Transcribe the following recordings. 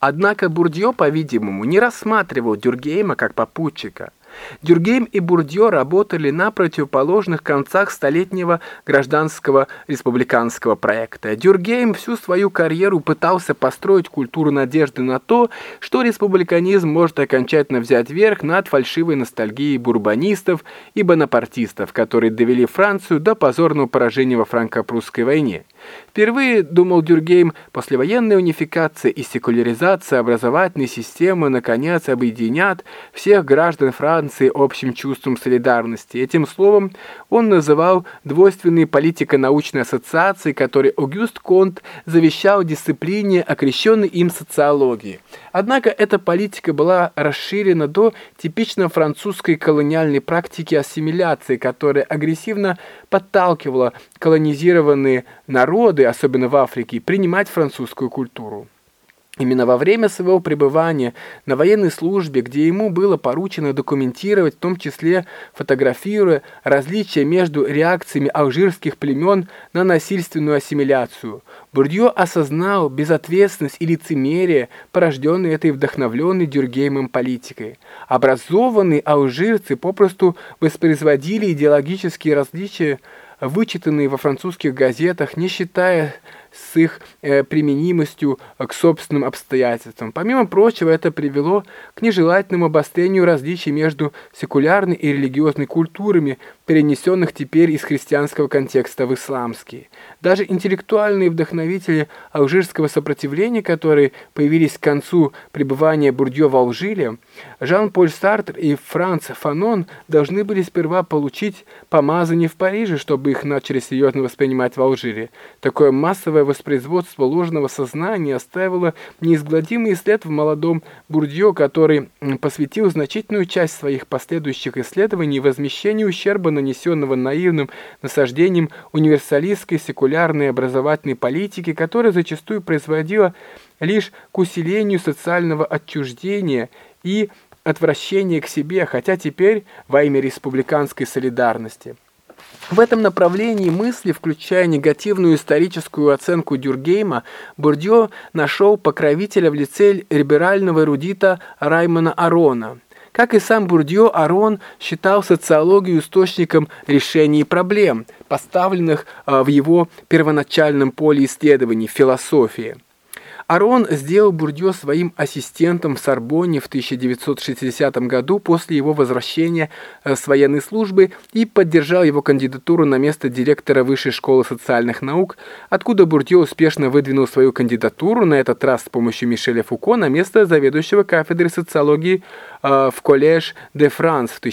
Однако Бурдье, по-видимому, не рассматривал Дюркгейма как попутчика. Дюркгейм и Бурдье работали на противоположных концах столетнего гражданского республиканского проекта. Дюркгейм всю свою карьеру пытался построить культуру надежды на то, что республиканизм может окончательно взять верх над фальшивой ностальгией бурбонистов и бонапартистов, которые довели Францию до позорного поражения во франко-прусской войне. Впервые, думал Дюркгейм, послевоенная унификация и секуляризация образовательной системы наконец объединят всех граждан Франции общим чувством солидарности. Этим словом он называл двойственные политико-научные ассоциации, которые Огюст Конт завещал дисциплине, окрещенной им социологии. Однако эта политика была расширена до типично французской колониальной практики ассимиляции, которая агрессивно подталкивала колонизированные народы, особенно в Африке, принимать французскую культуру. Именно во время своего пребывания на военной службе, где ему было поручено документировать, в том числе фотографируя, различия между реакциями алжирских племен на насильственную ассимиляцию, Бурдье осознал безответственность и лицемерие, порожденные этой вдохновленной Дюркгеймом политикой. Образованные алжирцы попросту воспроизводили идеологические различия, вычитанные во французских газетах, не считая с их применимостью к собственным обстоятельствам. Помимо прочего, это привело к нежелательному обострению различий между секулярной и религиозной культурами, перенесенных теперь из христианского контекста в исламский. Даже интеллектуальные вдохновители алжирского сопротивления, которые появились к концу пребывания Бурдье в Алжире, Жан-Поль Сартр и Франц Фанон должны были сперва получить помазание в Париже, чтобы их начали серьезно воспринимать в Алжире. Такое массовое воспроизводство ложного сознания оставило неизгладимый след в молодом Бурдье, который посвятил значительную часть своих последующих исследований возмещению ущерба, нанесенного наивным насаждением универсалистской секулярной образовательной политики, которая зачастую производила лишь к усилению социального отчуждения и отвращения к себе, хотя теперь во имя республиканской солидарности. В этом направлении мысли, включая негативную историческую оценку Дюркгейма, Бурдье нашел покровителя в лице либерального эрудита Раймона Арона. Как и сам Бурдье, Арон считал социологию источником решений проблем, поставленных в его первоначальном поле исследований – философии. Арон сделал Бурдье своим ассистентом в Сорбонне в 1960 году после его возвращения с военной службы и поддержал его кандидатуру на место директора Высшей школы социальных наук, откуда Бурдье успешно выдвинул свою кандидатуру, на этот раз с помощью Мишеля Фуко, на место заведующего кафедрой социологии в Коллеж де Франс в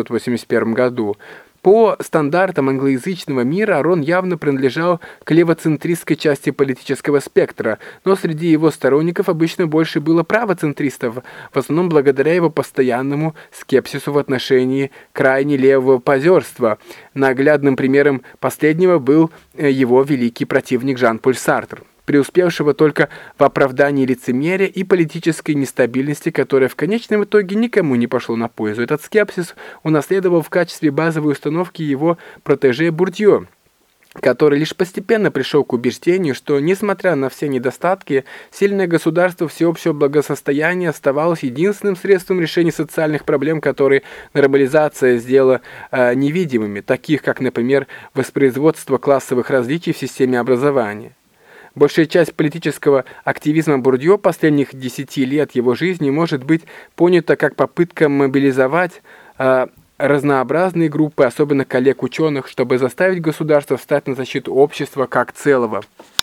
1981 году. По стандартам англоязычного мира Арон явно принадлежал к левоцентристской части политического спектра, но среди его сторонников обычно больше было правоцентристов, в основном благодаря его постоянному скепсису в отношении крайне левого позерства. Наглядным примером последнего был его великий противник Жан-Поль Сартр, преуспевшего только в оправдании лицемерия и политической нестабильности, которая в конечном итоге никому не пошло на пользу. Этот скепсис унаследовал в качестве базовой установки его протеже Бурдье, который лишь постепенно пришел к убеждению, что, несмотря на все недостатки, сильное государство всеобщего благосостояния оставалось единственным средством решения социальных проблем, которые нормализация сделала невидимыми, таких как, например, воспроизводство классовых различий в системе образования. Большая часть политического активизма Бурдье последних 10 лет его жизни может быть понята как попытка мобилизовать разнообразные группы, особенно коллег-ученых, чтобы заставить государство встать на защиту общества как целого.